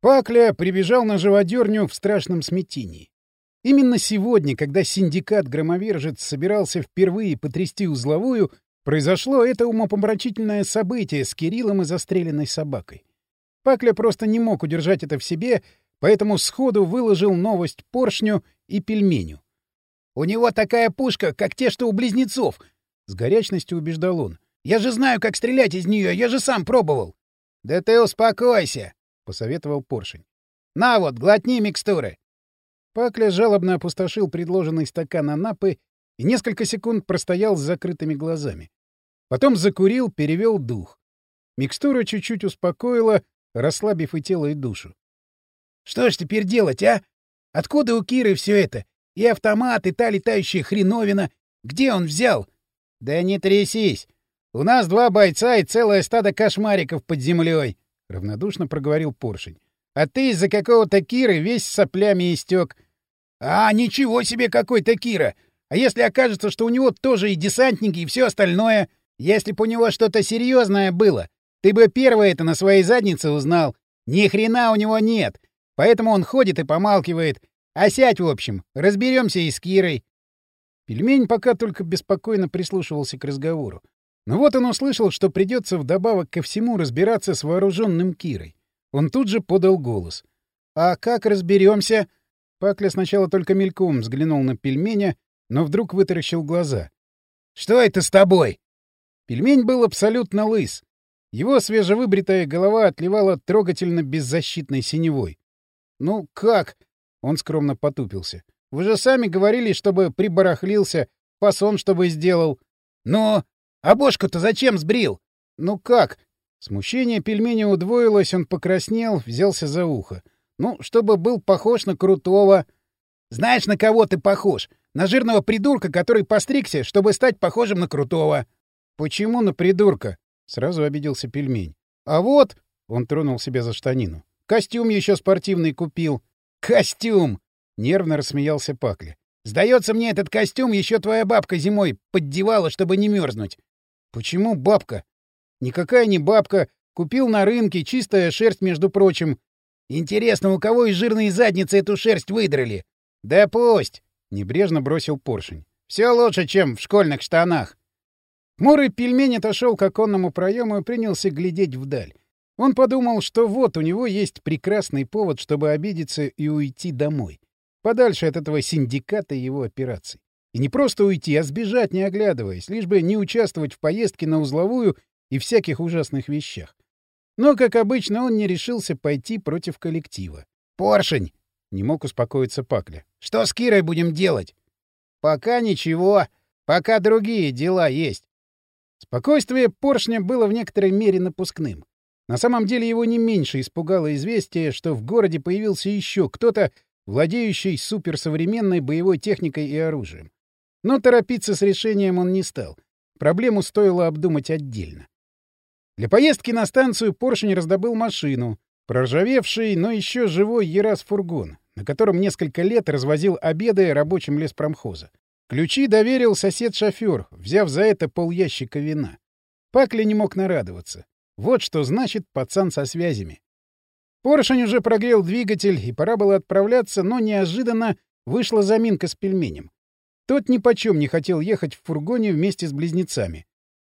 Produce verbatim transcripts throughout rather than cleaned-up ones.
Пакля прибежал на живодерню в страшном смятении. Именно сегодня, когда синдикат-громовержец собирался впервые потрясти узловую, произошло это умопомрачительное событие с Кириллом и застреленной собакой. Пакля просто не мог удержать это в себе, поэтому сходу выложил новость Поршню и Пельменю. «У него такая пушка, как те, что у близнецов!» — с горячностью убеждал он. «Я же знаю, как стрелять из нее, я же сам пробовал!» «Да ты успокойся!» — посоветовал Поршень. «На вот, глотни микстуры!» Пакля жалобно опустошил предложенный стакан анапы и несколько секунд простоял с закрытыми глазами. Потом закурил, перевел дух. Микстура чуть-чуть успокоила, расслабив и тело, и душу. «Что ж теперь делать, а? Откуда у Киры все это? И автомат, и та летающая хреновина. Где он взял?» «Да не трясись! У нас два бойца и целое стадо кошмариков под землей!» — равнодушно проговорил Поршень. «А ты из-за какого-то Киры весь соплями истек. «А, ничего себе какой-то Кира! А если окажется, что у него тоже и десантники, и все остальное? Если б у него что-то серьезное было, ты бы первый это на своей заднице узнал. Ни хрена у него нет, поэтому он ходит и помалкивает. А сядь, в общем, разберемся и с Кирой». Пельмень пока только беспокойно прислушивался к разговору. Но вот он услышал, что придется вдобавок ко всему разбираться с вооруженным Кирой. Он тут же подал голос. «А как разберемся?» Пакля сначала только мельком взглянул на Пельменя, но вдруг вытаращил глаза. «Что это с тобой?» Пельмень был абсолютно лыс. Его свежевыбритая голова отливала трогательно беззащитной синевой. «Ну как?» — он скромно потупился. «Вы же сами говорили, чтобы прибарахлился, фасон чтобы сделал». «Ну, а бошку-то зачем сбрил?» «Ну как?» Смущение Пельменя удвоилось, он покраснел, взялся за ухо. «Ну, чтобы был похож на крутого». «Знаешь, на кого ты похож? На жирного придурка, который постригся, чтобы стать похожим на крутого». «Почему на придурка?» — сразу обиделся Пельмень. «А вот...» — он тронул себя за штанину. «Костюм еще спортивный купил». «Костюм!» — нервно рассмеялся Пакля. «Сдается мне, этот костюм еще твоя бабка зимой поддевала, чтобы не мерзнуть». «Почему бабка?» «Никакая не бабка. Купил на рынке, чистая шерсть, между прочим». «Интересно, у кого из жирной задницы эту шерсть выдрали?» «Да пусть!» — небрежно бросил Поршень. «Все лучше, чем в школьных штанах». Хмурый Пельмень отошел к оконному проему и принялся глядеть вдаль. Он подумал, что вот у него есть прекрасный повод, чтобы обидеться и уйти домой. Подальше от этого синдиката и его операций. И не просто уйти, а сбежать, не оглядываясь, лишь бы не участвовать в поездке на узловую и всяких ужасных вещах. Но, как обычно, он не решился пойти против коллектива. «Поршень!» — не мог успокоиться Пакля. «Что с Кирой будем делать?» «Пока ничего. Пока другие дела есть». Спокойствие Поршня было в некоторой мере напускным. На самом деле его не меньше испугало известие, что в городе появился еще кто-то, владеющий суперсовременной боевой техникой и оружием. Но торопиться с решением он не стал. Проблему стоило обдумать отдельно. Для поездки на станцию Поршень раздобыл машину, проржавевший, но еще живой ЕРАЗ-фургон, на котором несколько лет развозил обеды рабочим леспромхоза. Ключи доверил сосед-шофер, взяв за это полящика вина. Пакля не мог нарадоваться. Вот что значит пацан со связями. Поршень уже прогрел двигатель, и пора было отправляться, но неожиданно вышла заминка с Пельменем. Тот нипочем не хотел ехать в фургоне вместе с близнецами.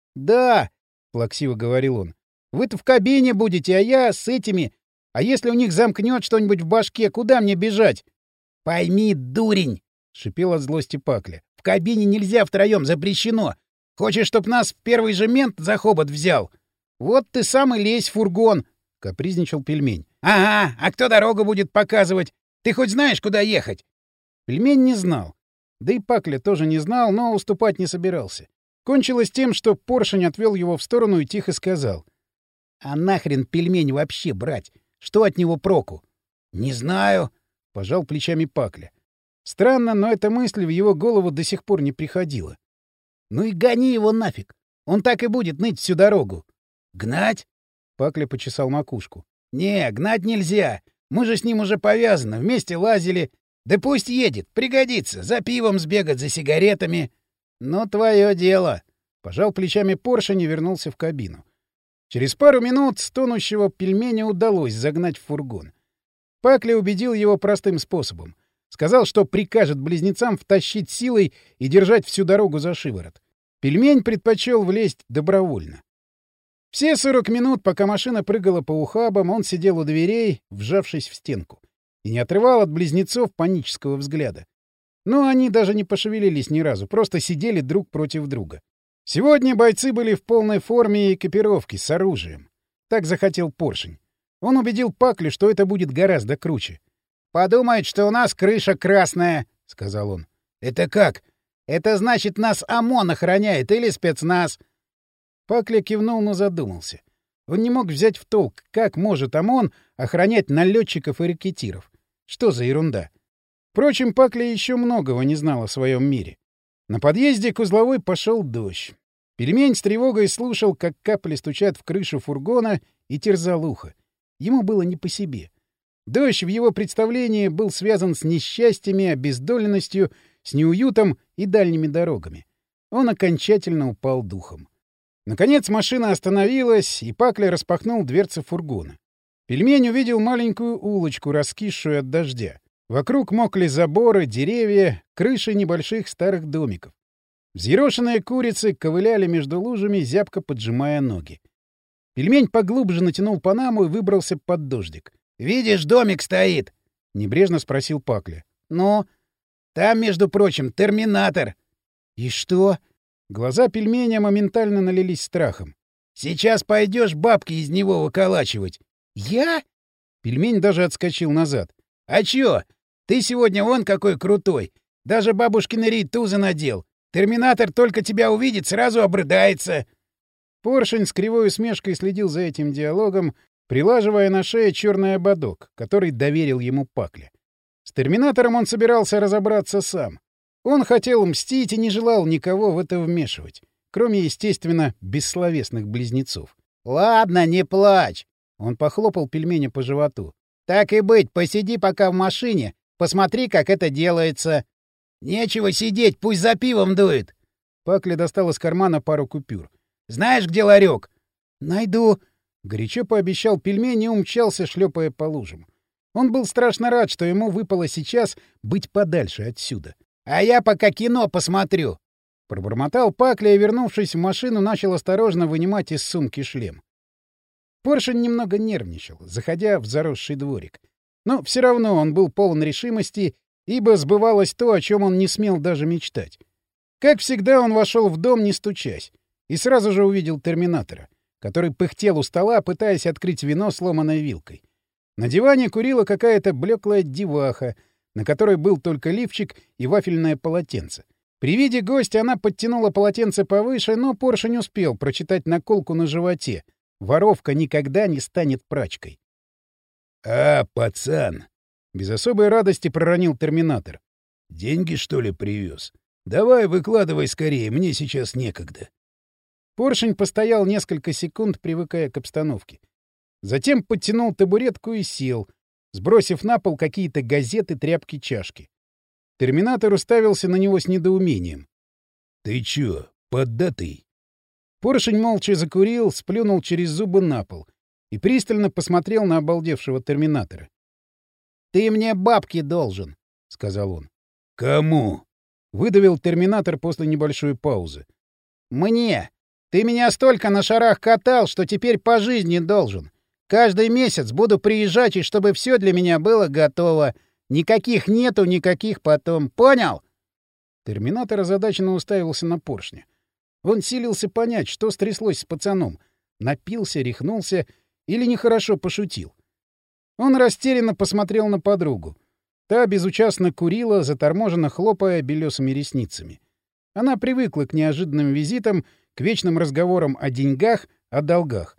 «Да», — плаксиво говорил он, — «вы-то в кабине будете, а я с этими. А если у них замкнет что-нибудь в башке, куда мне бежать?» «Пойми, дурень!» — шипел от злости Пакля. «В кабине нельзя втроем, запрещено. Хочешь, чтоб нас в первый же мент за хобот взял? Вот ты сам и лезь в фургон!» — капризничал Пельмень. «Ага, а кто дорогу будет показывать? Ты хоть знаешь, куда ехать?» Пельмень не знал. Да и Пакля тоже не знал, но уступать не собирался. Кончилось тем, что Поршень отвел его в сторону и тихо сказал. «А нахрен Пельмень вообще брать? Что от него проку?» «Не знаю», — пожал плечами Пакля. Странно, но эта мысль в его голову до сих пор не приходила. «Ну и гони его нафиг. Он так и будет ныть всю дорогу». «Гнать?» — Пакля почесал макушку. «Не, гнать нельзя. Мы же с ним уже повязаны, вместе лазили. Да пусть едет, пригодится. За пивом сбегать, за сигаретами». «Ну, твое дело». Пожал плечами Поршень и вернулся в кабину. Через пару минут стонущего Пельменя удалось загнать в фургон. Пакля убедил его простым способом. Сказал, что прикажет близнецам втащить силой и держать всю дорогу за шиворот. Пельмень предпочел влезть добровольно. Все сорок минут, пока машина прыгала по ухабам, он сидел у дверей, вжавшись в стенку, и не отрывал от близнецов панического взгляда. Но они даже не пошевелились ни разу, просто сидели друг против друга. Сегодня бойцы были в полной форме и экипировке, с оружием. Так захотел Поршень. Он убедил Паклю, что это будет гораздо круче. «Подумает, что у нас крыша красная», — сказал он. «Это как?» «Это значит, нас ОМОН охраняет или спецназ». Пакля кивнул, но задумался. Он не мог взять в толк, как может ОМОН охранять налетчиков и ракетиров. Что за ерунда? Впрочем, Пакля еще многого не знал о своем мире. На подъезде к узловой пошел дождь. Пельмень с тревогой слушал, как капли стучат в крышу фургона, и терзал ухо. Ему было не по себе. Дождь в его представлении был связан с несчастьями, обездоленностью, с неуютом и дальними дорогами. Он окончательно упал духом. Наконец машина остановилась, и Пакля распахнул дверцы фургона. Пельмень увидел маленькую улочку, раскисшую от дождя. Вокруг мокли заборы, деревья, крыши небольших старых домиков. Взъерошенные курицы ковыляли между лужами, зябко поджимая ноги. Пельмень поглубже натянул панаму и выбрался под дождик. «Видишь, домик стоит?» — небрежно спросил Пакля. «Ну?» «Там, между прочим, терминатор». «И что?» Глаза Пельменя моментально налились страхом. «Сейчас пойдешь бабки из него выколачивать». «Я?» Пельмень даже отскочил назад. «А чё? Ты сегодня вон какой крутой. Даже бабушкины рейтузы надел. Терминатор только тебя увидит, сразу обрыдается». Поршень с кривой усмешкой следил за этим диалогом, прилаживая на шее черный ободок, который доверил ему Пакля. С терминатором он собирался разобраться сам. Он хотел мстить и не желал никого в это вмешивать, кроме, естественно, бессловесных близнецов. «Ладно, не плачь!» — он похлопал Пельменя по животу. «Так и быть, посиди пока в машине, посмотри, как это делается». «Нечего сидеть, пусть за пивом дует!» Пакля достал из кармана пару купюр. «Знаешь, где ларек?» «Найду!» — горячо пообещал Пельмень и умчался, шлепая по лужам. Он был страшно рад, что ему выпало сейчас быть подальше отсюда. «А я пока кино посмотрю!» Пробормотал Пакля и, вернувшись в машину, начал осторожно вынимать из сумки шлем. Поршень немного нервничал, заходя в заросший дворик. Но все равно он был полон решимости, ибо сбывалось то, о чем он не смел даже мечтать. Как всегда, он вошел в дом, не стучась, и сразу же увидел терминатора, который пыхтел у стола, пытаясь открыть вино сломанной вилкой. На диване курила какая-то блеклая деваха, на которой был только лифчик и вафельное полотенце. При виде гостя она подтянула полотенце повыше, но Поршень успел прочитать наколку на животе. Воровка никогда не станет прачкой. «А, пацан!» — без особой радости проронил терминатор. «Деньги, что ли, привез? Давай выкладывай скорее, мне сейчас некогда». Поршень постоял несколько секунд, привыкая к обстановке. Затем подтянул табуретку и сел, сбросив на пол какие-то газеты, тряпки, чашки. Терминатор уставился на него с недоумением. «Ты чё, поддатый?» Поршень молча закурил, сплюнул через зубы на пол и пристально посмотрел на обалдевшего терминатора. «Ты мне бабки должен», — сказал он. «Кому?» — выдавил терминатор после небольшой паузы. «Мне. Ты меня столько на шарах катал, что теперь по жизни должен. Каждый месяц буду приезжать, и чтобы все для меня было готово. Никаких нету, никаких потом. Понял?» Терминатор озадаченно уставился на Поршня. Он силился понять, что стряслось с пацаном. Напился, рехнулся или нехорошо пошутил. Он растерянно посмотрел на подругу. Та безучастно курила, заторможенно хлопая белесыми ресницами. Она привыкла к неожиданным визитам, к вечным разговорам о деньгах, о долгах.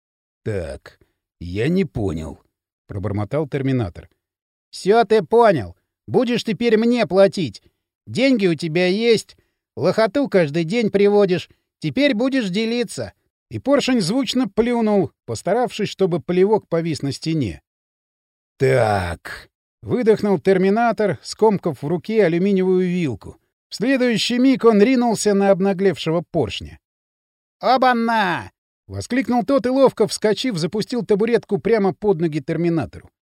«Так, я не понял», — пробормотал терминатор. «Всё ты понял. Будешь теперь мне платить. Деньги у тебя есть. Лохоту каждый день приводишь. Теперь будешь делиться». И Поршень звучно плюнул, постаравшись, чтобы плевок повис на стене. «Так», — выдохнул терминатор, скомкав в руке алюминиевую вилку. В следующий миг он ринулся на обнаглевшего Поршня. «Оба-на!» — воскликнул тот и, ловко вскочив, запустил табуретку прямо под ноги терминатору.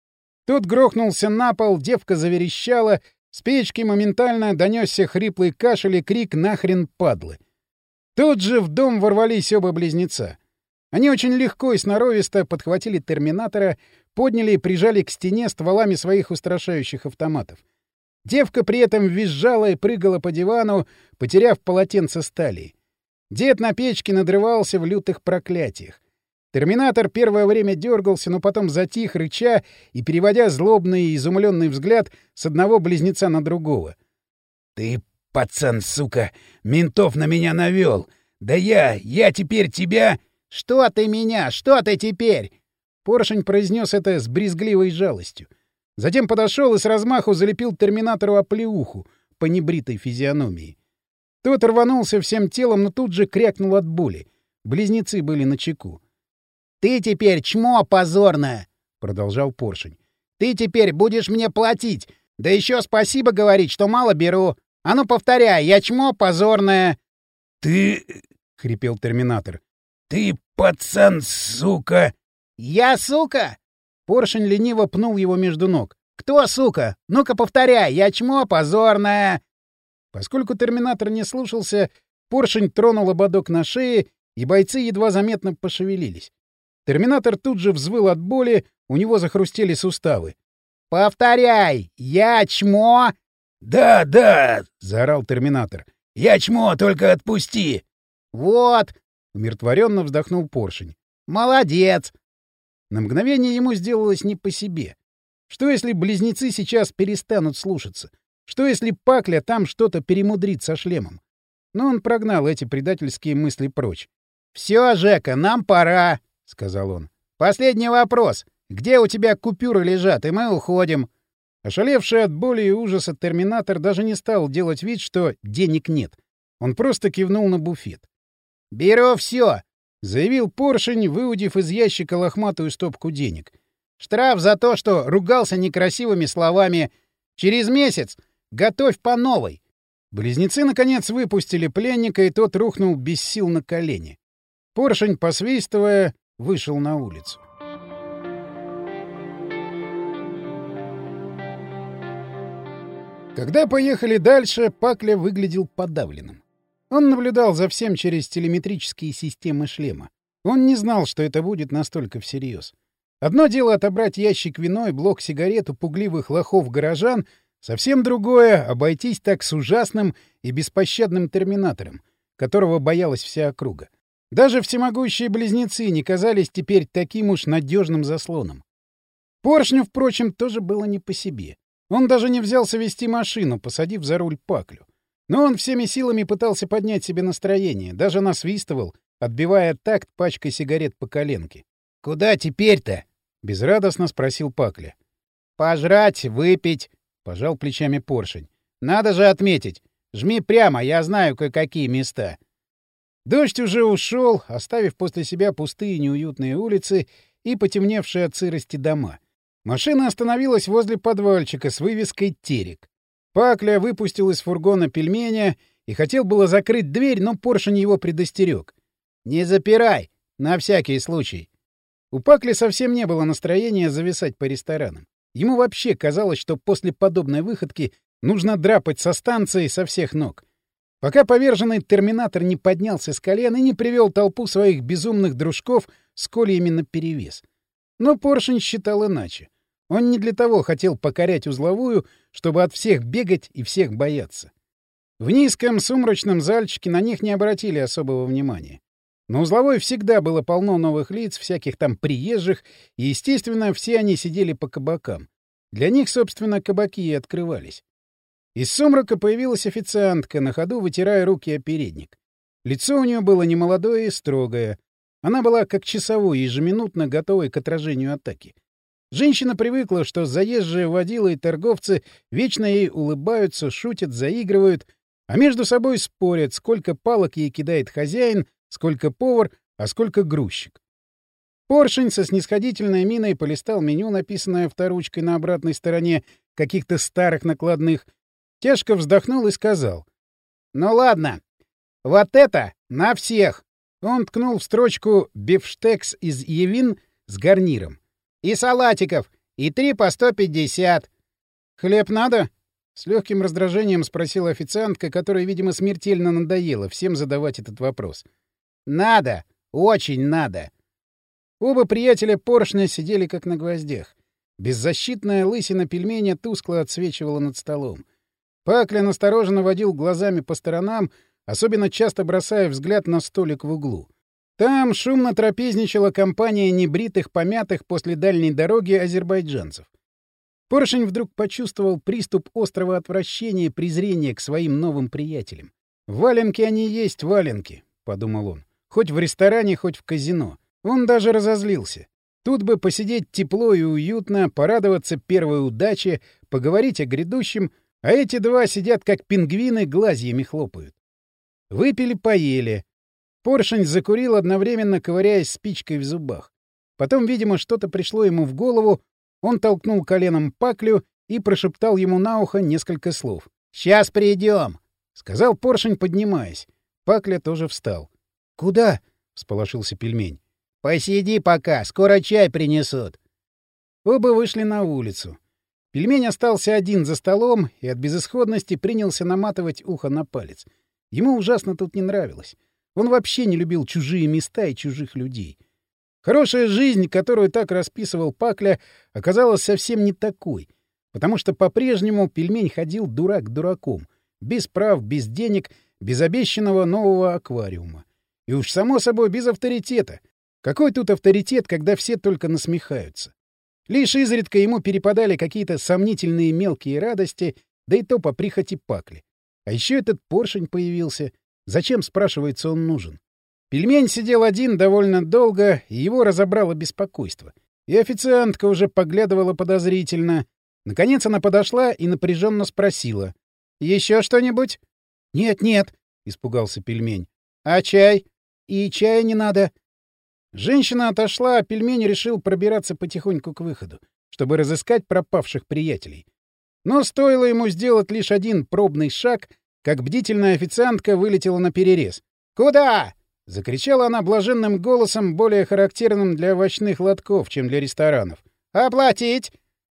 Тот грохнулся на пол, девка заверещала, с печки моментально донесся хриплый кашель и крик «Нахрен, падлы!». Тут же в дом ворвались оба близнеца. Они очень легко и сноровисто подхватили терминатора, подняли и прижали к стене стволами своих устрашающих автоматов. Девка при этом визжала и прыгала по дивану, потеряв полотенце с талии. Дед на печке надрывался в лютых проклятиях. Терминатор первое время дергался, но потом затих, рыча и переводя злобный и изумленный взгляд с одного близнеца на другого. — Ты, пацан, сука, ментов на меня навел! Да я, я теперь тебя... — Что ты меня? Что ты теперь? Поршень произнес это с брезгливой жалостью. Затем подошел и с размаху залепил терминатору оплеуху по небритой физиономии. Тот рванулся всем телом, но тут же крякнул от боли. Близнецы были начеку. — Ты теперь чмо позорное! — продолжал Поршень. — Ты теперь будешь мне платить! Да еще спасибо говорить, что мало беру! А ну повторяй, я чмо позорное! — Ты... — хрипел терминатор. — Ты, пацан, сука! — Я сука? Поршень лениво пнул его между ног. — Кто сука? Ну-ка повторяй, я чмо позорное! Поскольку терминатор не слушался, Поршень тронул ободок на шее, и бойцы едва заметно пошевелились. Терминатор тут же взвыл от боли, у него захрустели суставы. — Повторяй! Я чмо! — Да, да! — заорал терминатор. — Я чмо, только отпусти! — Вот! — умиротворенно вздохнул Поршень. — Молодец! На мгновение ему сделалось не по себе. Что если близнецы сейчас перестанут слушаться? Что если Пакля там что-то перемудрит со шлемом? Но он прогнал эти предательские мысли прочь. — Все, Жека, нам пора! — сказал он. — Последний вопрос. Где у тебя купюры лежат, и мы уходим? Ошалевший от боли и ужаса терминатор даже не стал делать вид, что денег нет. Он просто кивнул на буфет. — Беру все, — заявил Поршень, выудив из ящика лохматую стопку денег. — Штраф за то, что ругался некрасивыми словами. Через месяц готовь по новой. Близнецы, наконец, выпустили пленника, и тот рухнул без сил на колени. Поршень, посвистывая, вышел на улицу. Когда поехали дальше, Пакля выглядел подавленным. Он наблюдал за всем через телеметрические системы шлема. Он не знал, что это будет настолько всерьез. Одно дело отобрать ящик вино и блок сигарет у пугливых лохов-горожан, совсем другое — обойтись так с ужасным и беспощадным терминатором, которого боялась вся округа. Даже всемогущие близнецы не казались теперь таким уж надежным заслоном. Поршню, впрочем, тоже было не по себе. Он даже не взялся вести машину, посадив за руль Паклю. Но он всеми силами пытался поднять себе настроение, даже насвистывал, отбивая такт пачкой сигарет по коленке. — Куда теперь-то? — безрадостно спросил Пакля. — Пожрать, выпить, — пожал плечами Поршень. — Надо же отметить. Жми прямо, я знаю кое-какие места. Дождь уже ушел, оставив после себя пустые неуютные улицы и потемневшие от сырости дома. Машина остановилась возле подвальчика с вывеской «Терек». Пакля выпустил из фургона пельменя и хотел было закрыть дверь, но Поршень его предостерег. «Не запирай! На всякий случай!» У Пакли совсем не было настроения зависать по ресторанам. Ему вообще казалось, что после подобной выходки нужно драпать со станции со всех ног. Пока поверженный терминатор не поднялся с колен и не привел толпу своих безумных дружков с кольями наперевес. Но Поршень считал иначе. Он не для того хотел покорять узловую, чтобы от всех бегать и всех бояться. В низком сумрачном зальчике на них не обратили особого внимания. На узловой всегда было полно новых лиц, всяких там приезжих, и, естественно, все они сидели по кабакам. Для них, собственно, кабаки и открывались. Из сумрака появилась официантка, на ходу вытирая руки о передник. Лицо у нее было немолодое и строгое. Она была как часовой, ежеминутно готовой к отражению атаки. Женщина привыкла, что заезжие водилы и торговцы вечно ей улыбаются, шутят, заигрывают, а между собой спорят, сколько палок ей кидает хозяин, сколько повар, а сколько грузчик. Поршень со снисходительной миной полистал меню, написанное авторучкой на обратной стороне каких-то старых накладных, тяжко вздохнул и сказал: «Ну ладно, вот это на всех!» Он ткнул в строчку «бифштекс из Явин с гарниром». «И салатиков! И три по сто пятьдесят. — Хлеб надо? — с легким раздражением спросила официантка, которой, видимо, смертельно надоело всем задавать этот вопрос. — Надо! Очень надо! Оба приятеля поршня сидели как на гвоздях. Беззащитная лысина пельменя тускло отсвечивала над столом. Пакля настороженно водил глазами по сторонам, особенно часто бросая взгляд на столик в углу. Там шумно трапезничала компания небритых, помятых после дальней дороги азербайджанцев. Поршень вдруг почувствовал приступ острого отвращения и презрения к своим новым приятелям. «Валенки они есть валенки», — подумал он. «Хоть в ресторане, хоть в казино». Он даже разозлился. Тут бы посидеть тепло и уютно, порадоваться первой удаче, поговорить о грядущем, а эти два сидят как пингвины, глазьями хлопают. Выпили-поели. Поршень закурил, одновременно ковыряясь спичкой в зубах. Потом, видимо, что-то пришло ему в голову, он толкнул коленом Паклю и прошептал ему на ухо несколько слов. «Сейчас придем», — сказал Поршень, поднимаясь. Пакля тоже встал. «Куда?» — всполошился пельмень. «Посиди пока, скоро чай принесут». Оба вышли на улицу. Пельмень остался один за столом и от безысходности принялся наматывать ухо на палец. Ему ужасно тут не нравилось. Он вообще не любил чужие места и чужих людей. Хорошая жизнь, которую так расписывал Пакля, оказалась совсем не такой, потому что по-прежнему пельмень ходил дурак дураком, без прав, без денег, без обещанного нового аквариума. И уж само собой без авторитета. Какой тут авторитет, когда все только насмехаются? Лишь изредка ему перепадали какие-то сомнительные мелкие радости, да и то по прихоти Пакли. А еще этот поршень появился. Зачем, спрашивается, он нужен? Пельмень сидел один довольно долго, и его разобрало беспокойство. И официантка уже поглядывала подозрительно. Наконец она подошла и напряженно спросила. — Еще что-нибудь? — Нет, нет, — испугался пельмень. — А чай? — И чая не надо. Женщина отошла, а пельмень решил пробираться потихоньку к выходу, чтобы разыскать пропавших приятелей. Но стоило ему сделать лишь один пробный шаг, как бдительная официантка вылетела на перерез. «Куда?» — закричала она блаженным голосом, более характерным для овощных лотков, чем для ресторанов. «Оплатить!»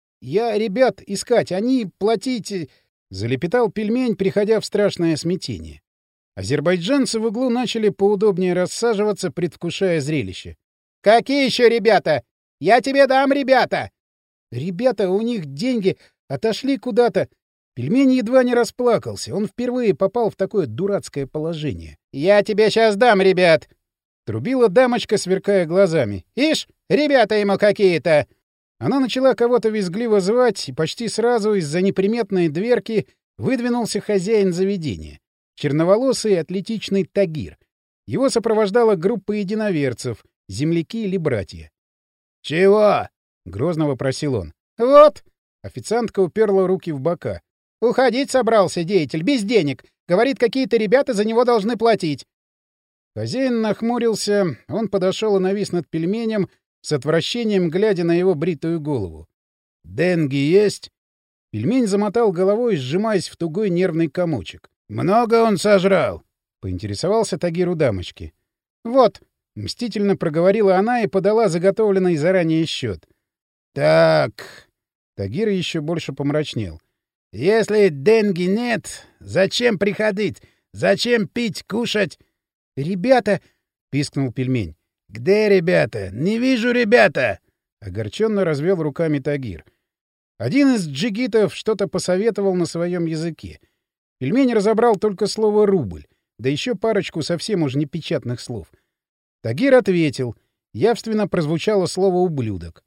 «Я ребят искать, они платить...» — залепетал пельмень, приходя в страшное смятение. Азербайджанцы в углу начали поудобнее рассаживаться, предвкушая зрелище. «Какие еще ребята? Я тебе дам ребята!» «Ребята, у них деньги отошли куда-то». Пельмень едва не расплакался. Он впервые попал в такое дурацкое положение. «Я тебе сейчас дам, ребят!» Трубила дамочка, сверкая глазами. «Ишь, ребята ему какие-то!» Она начала кого-то визгливо звать, и почти сразу из-за неприметной дверки выдвинулся хозяин заведения. Черноволосый атлетичный Тагир. Его сопровождала группа единоверцев, земляки или братья. «Чего?» — грозно вопросил он. «Вот!» — официантка уперла руки в бока. «Уходить собрался деятель, без денег. Говорит, какие-то ребята за него должны платить». Хозяин нахмурился, он подошел и навис над пельменем, с отвращением глядя на его бритую голову. «Деньги есть?» Пельмень замотал головой, сжимаясь в тугой нервный комочек. «Много он сожрал?» — поинтересовался Тагир у дамочки. «Вот», — мстительно проговорила она и подала заготовленный заранее счет. «Так...» — Тагир еще больше помрачнел. «Если деньги нет, зачем приходить? Зачем пить, кушать?» «Ребята!» — пискнул пельмень. «Где ребята? Не вижу ребята!» — огорченно развел руками Тагир. Один из джигитов что-то посоветовал на своем языке. Пельмень разобрал только слово «рубль», да еще парочку совсем уж непечатных слов. Тагир ответил. Явственно прозвучало слово «ублюдок».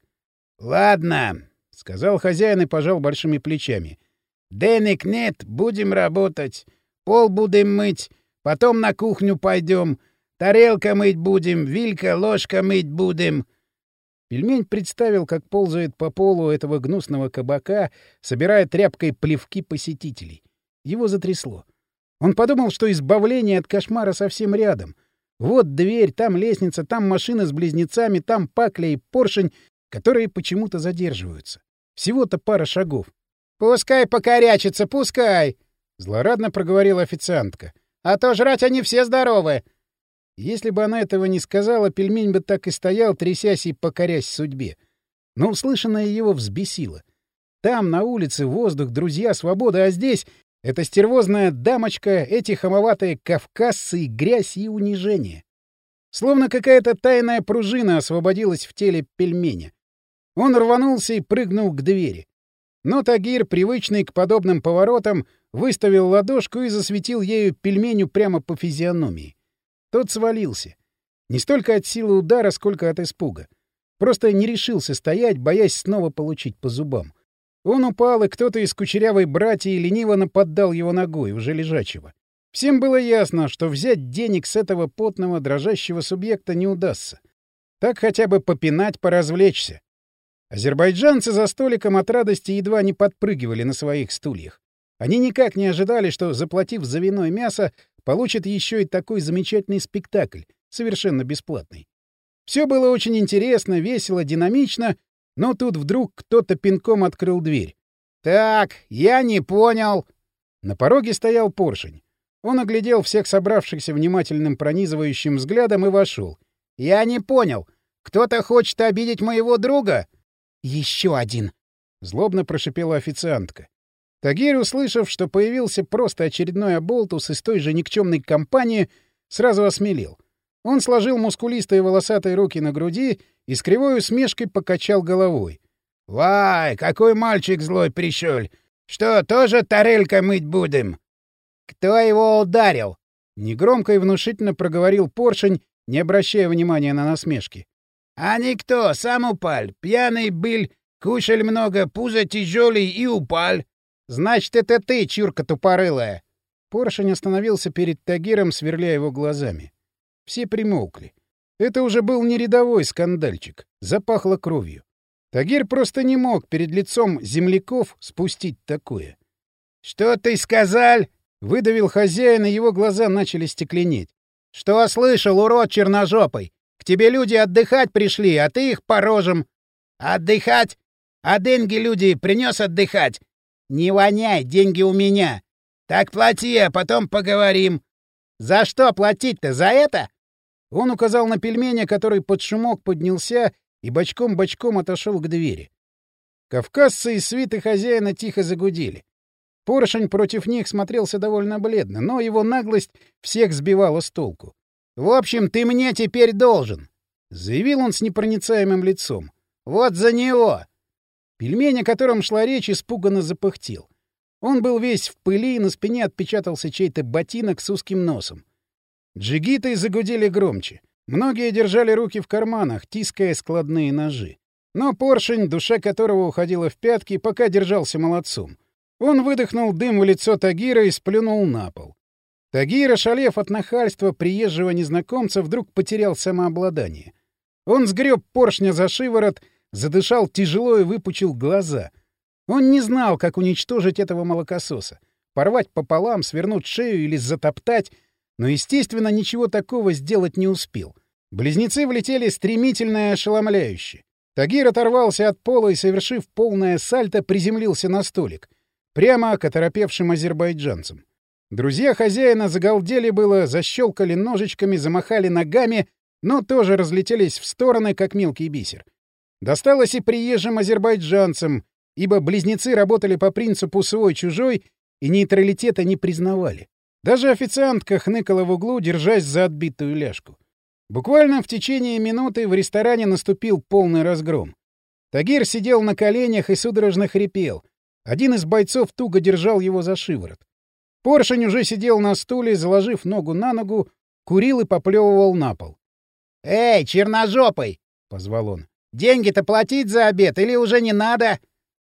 «Ладно», — сказал хозяин и пожал большими плечами. «Денег нет, будем работать. Пол будем мыть, потом на кухню пойдем. Тарелка мыть будем, вилька, ложка мыть будем». Пельмень представил, как ползает по полу этого гнусного кабака, собирая тряпкой плевки посетителей. Его затрясло. Он подумал, что избавление от кошмара совсем рядом. Вот дверь, там лестница, там машина с близнецами, там Пакля и поршень, которые почему-то задерживаются. Всего-то пара шагов. «Пускай покорячится, пускай!» — злорадно проговорила официантка. «А то жрать они все здоровы!» Если бы она этого не сказала, пельмень бы так и стоял, трясясь и покорясь судьбе. Но услышанное его взбесило. Там, на улице, воздух, друзья, свобода, а здесь — эта стервозная дамочка, эти хамоватые кавказцы и грязь и унижение. Словно какая-то тайная пружина освободилась в теле пельменя. Он рванулся и прыгнул к двери. Но Тагир, привычный к подобным поворотам, выставил ладошку и засветил ею пельменю прямо по физиономии. Тот свалился. Не столько от силы удара, сколько от испуга. Просто не решился стоять, боясь снова получить по зубам. Он упал, и кто-то из кучерявой братьи лениво наподдал его ногой, уже лежачего. Всем было ясно, что взять денег с этого потного, дрожащего субъекта не удастся. Так хотя бы попинать, поразвлечься. Азербайджанцы за столиком от радости едва не подпрыгивали на своих стульях. Они никак не ожидали, что, заплатив за вино и мясо, получат еще и такой замечательный спектакль, совершенно бесплатный. Все было очень интересно, весело, динамично, но тут вдруг кто-то пинком открыл дверь. «Так, я не понял». На пороге стоял Поршень. Он оглядел всех собравшихся внимательным пронизывающим взглядом и вошел. «Я не понял. Кто-то хочет обидеть моего друга?» «Еще один!» — злобно прошипела официантка. Тагир, услышав, что появился просто очередной оболтус из той же никчемной компании, сразу осмелел. Он сложил мускулистые волосатые руки на груди и с кривой усмешкой покачал головой. — Вай, какой мальчик злой пришел! Что, тоже тарелкой мыть будем? — Кто его ударил? — негромко и внушительно проговорил Поршень, не обращая внимания на насмешки. — А никто, сам упал. Пьяный был, кушал много, пузо тяжелый и упал. — Значит, это ты, чурка тупорылая. Поршень остановился перед Тагиром, сверляя его глазами. Все примолкли. Это уже был не рядовой скандальчик. Запахло кровью. Тагир просто не мог перед лицом земляков спустить такое. — Что ты сказал? — выдавил хозяин, и его глаза начали стекленеть. — Что слышал, урод черножопый? К тебе люди отдыхать пришли, а ты их по рожам. — Отдыхать? А деньги люди принес отдыхать? — Не воняй, деньги у меня. — Так плати, а потом поговорим. — За что платить-то? За это? Он указал на пельменя, который под шумок поднялся и бочком-бочком отошел к двери. Кавказцы из свиты хозяина тихо загудели. Поршень против них смотрелся довольно бледно, но его наглость всех сбивала с толку. — В общем, ты мне теперь должен, — заявил он с непроницаемым лицом. — Вот за него! Пельмень, о котором шла речь, испуганно запыхтел. Он был весь в пыли, и на спине отпечатался чей-то ботинок с узким носом. Джигиты загудели громче. Многие держали руки в карманах, тиская складные ножи. Но Поршень, душа которого уходила в пятки, пока держался молодцом. Он выдохнул дым в лицо Тагира и сплюнул на пол. Тагир, ошалев от нахальства приезжего незнакомца, вдруг потерял самообладание. Он сгреб Поршня за шиворот, задышал тяжело и выпучил глаза. Он не знал, как уничтожить этого молокососа. Порвать пополам, свернуть шею или затоптать, но, естественно, ничего такого сделать не успел. Близнецы влетели стремительно и ошеломляюще. Тагир оторвался от пола и, совершив полное сальто, приземлился на столик. Прямо к оторопевшим азербайджанцам. Друзья хозяина загалдели было, защелкали ножичками, замахали ногами, но тоже разлетелись в стороны, как мелкий бисер. Досталось и приезжим азербайджанцам, ибо близнецы работали по принципу «свой-чужой» и нейтралитета не признавали. Даже официантка хныкала в углу, держась за отбитую ляжку. Буквально в течение минуты в ресторане наступил полный разгром. Тагир сидел на коленях и судорожно хрипел. Один из бойцов туго держал его за шиворот. Поршень уже сидел на стуле, заложив ногу на ногу, курил и поплевывал на пол. — Эй, черножопый! — позвал он. — Деньги-то платить за обед или уже не надо?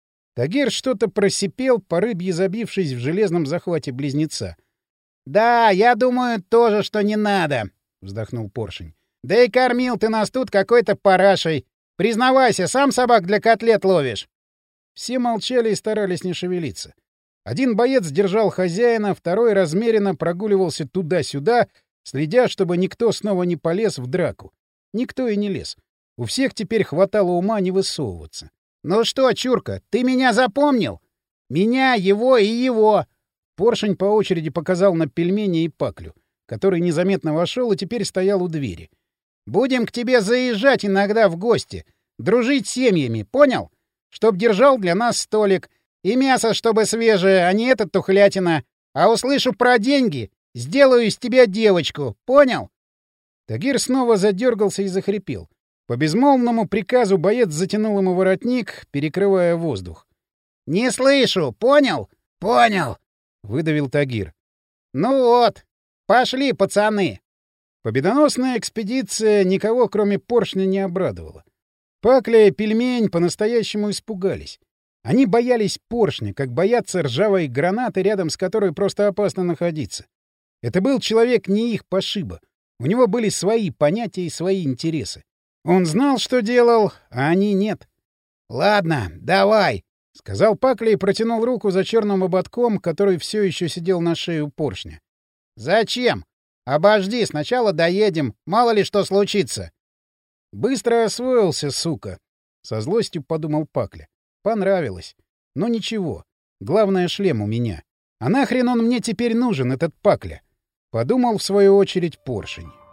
Тагир что-то просипел, по рыбье забившись в железном захвате близнеца. — Да, я думаю тоже, что не надо, — вздохнул Поршень. — Да и кормил ты нас тут какой-то парашей. Признавайся, сам собак для котлет ловишь. Все молчали и старались не шевелиться. Один боец держал хозяина, второй размеренно прогуливался туда-сюда, следя, чтобы никто снова не полез в драку. Никто и не лез. У всех теперь хватало ума не высовываться. — Ну что, чурка, ты меня запомнил? Меня, его и его. Поршень по очереди показал на пельмени и паклю, который незаметно вошел и теперь стоял у двери. — Будем к тебе заезжать иногда в гости. Дружить с семьями, понял? Чтоб держал для нас столик. И мясо, чтобы свежее, а не эта тухлятина. А услышу про деньги, сделаю из тебя девочку, понял?» Тагир снова задергался и захрипел. По безмолвному приказу боец затянул ему воротник, перекрывая воздух. «Не слышу, понял?» «Понял», — выдавил Тагир. «Ну вот, пошли, пацаны». Победоносная экспедиция никого, кроме Поршня, не обрадовала. Пакля и Пельмень по-настоящему испугались. Они боялись Поршня, как боятся ржавой гранаты, рядом с которой просто опасно находиться. Это был человек не их пошиба. У него были свои понятия и свои интересы. Он знал, что делал, а они нет. «Ладно, давай», — сказал Пакля и протянул руку за черным ободком, который все еще сидел на шее у Поршня. «Зачем? Обожди, сначала доедем, мало ли что случится». «Быстро освоился, сука», — со злостью подумал Пакля. «Понравилось. Но ничего. Главное, шлем у меня. А нахрен он мне теперь нужен, этот Пакля?» Подумал, в свою очередь, Поршень.